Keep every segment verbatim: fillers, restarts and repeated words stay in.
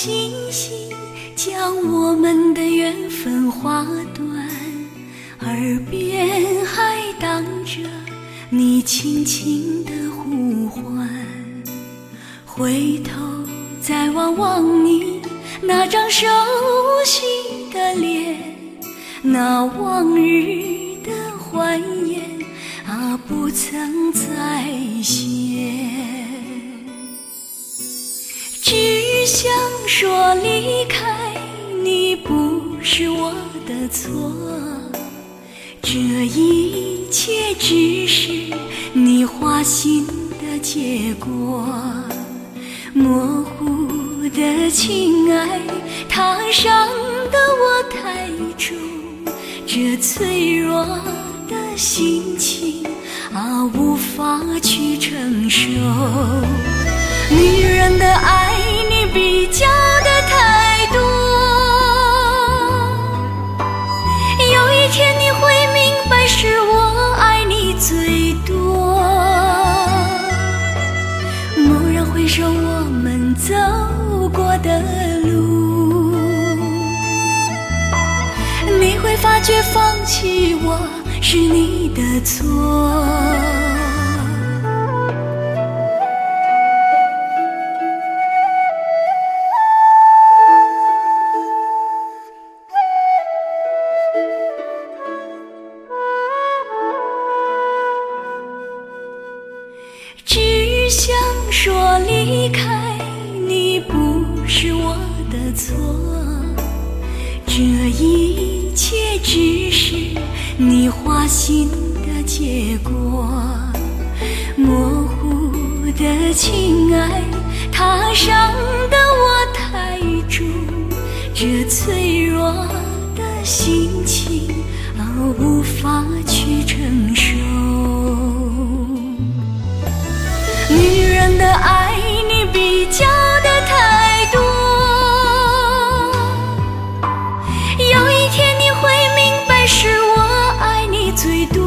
星星将我们的缘分划断，耳边还荡着你轻轻的呼唤，回头再望望你那张熟悉的脸，那往日的欢颜啊不曾再现，只想说离开你不是我的错，这一切只是你花心的结果，模糊的情爱它伤得我太重，这脆弱的心情啊无法去承受，女人的爱你比较的太多，有一天你会明白是我爱你最多，蓦然回首我们走过的路，你会发觉放弃我是你的错，只想说离开你不是我的错，这一切只是你花心的结果，模糊的情爱它伤得我太重，这脆弱的心情啊无法去承受，女人的爱你比较的太多，有一天你会明白是我爱你最多，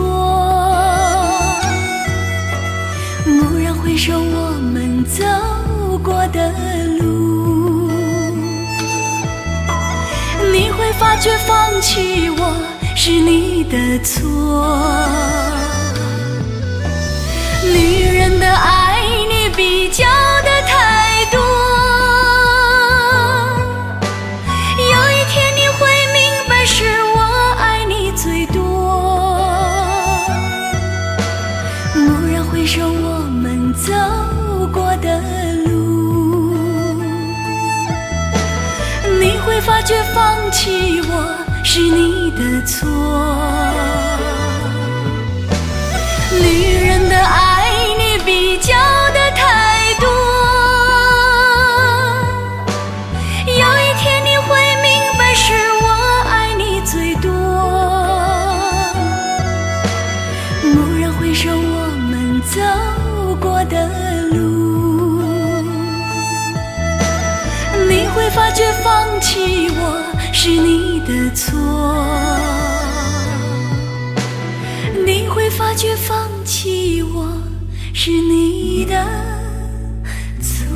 蓦然回首我们走过的路，你会发觉放弃我是你的错，女人的爱你比较的太多，有一天你会明白是我爱你最多，蓦然回首我们走过的路，你会发觉放弃我是你的错，女人的爱你比较的太多，有一天你会明白是我爱你最多，蓦然回首我们走过的路，你会发觉放弃我是你的错，你会发觉放弃我是你的错。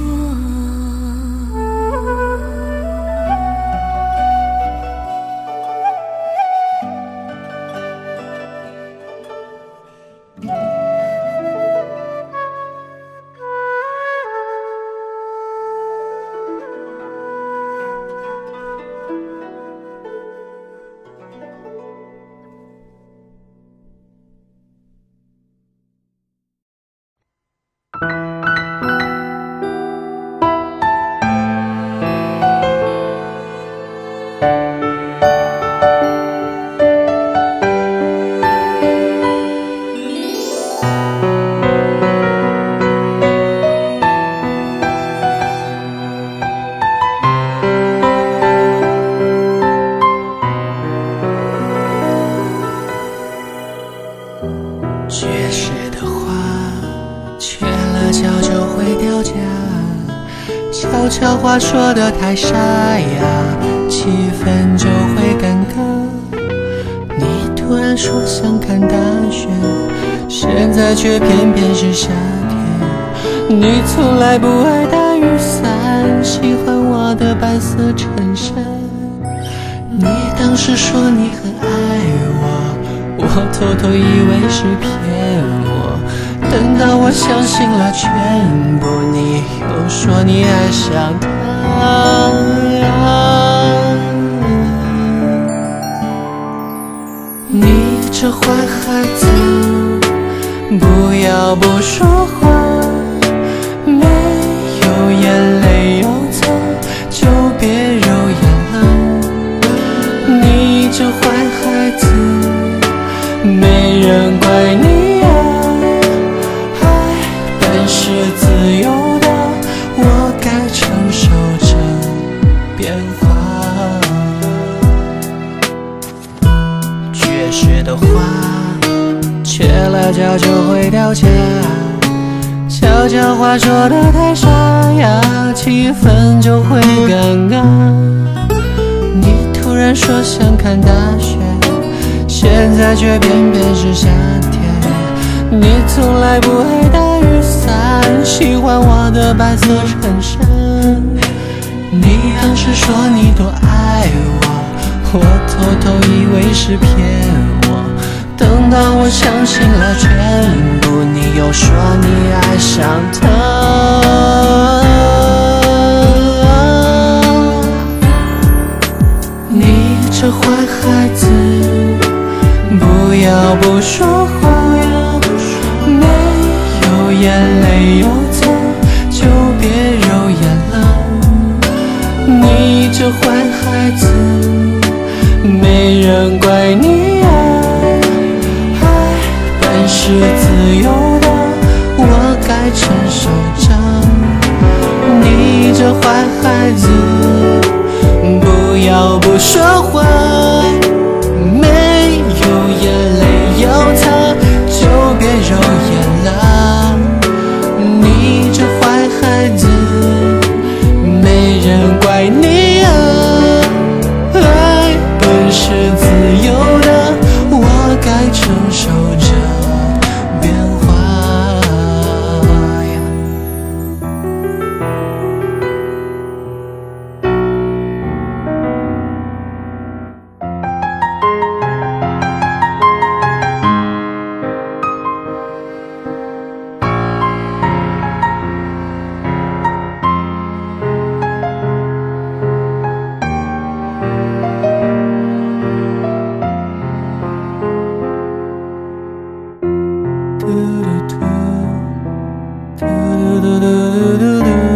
悄悄话说得太沙哑，气氛就会尴尬。你突然说想看大雪，现在却偏偏是夏天。你从来不爱打雨伞， 喜欢我的白色衬衫。你当时说你很爱我，我偷偷以为是骗我，等到我相信了全部，你又说你爱上他。你这坏孩子，不要不说话，没有眼泪有疼就别揉眼了。你这坏孩子，没人怪你啊，爱本是自由的，我该承受着变化。绝世的花缺了角就会掉价，悄悄话说得太沙哑，气氛就会尴尬。你突然说想看大雪，现在却偏偏是夏天。你从来不会打雨伞，喜欢我的白色衬衫。你当时说你多爱我，我偷偷以为是骗我，等到我相信了全部，你又说你爱上他。你这坏孩子，不要不说话，没有眼泪有疼就别揉眼了。你这坏孩子，没人怪你啊，爱本是自由的，我该承受着。你这坏孩子，不要不说话，没有眼泪有疼就别揉眼了。你这坏孩子，没人怪你啊，爱本是自由的，我该承受着变化。嘟嘟嘟嘟嘟嘟嘟嘟嘟。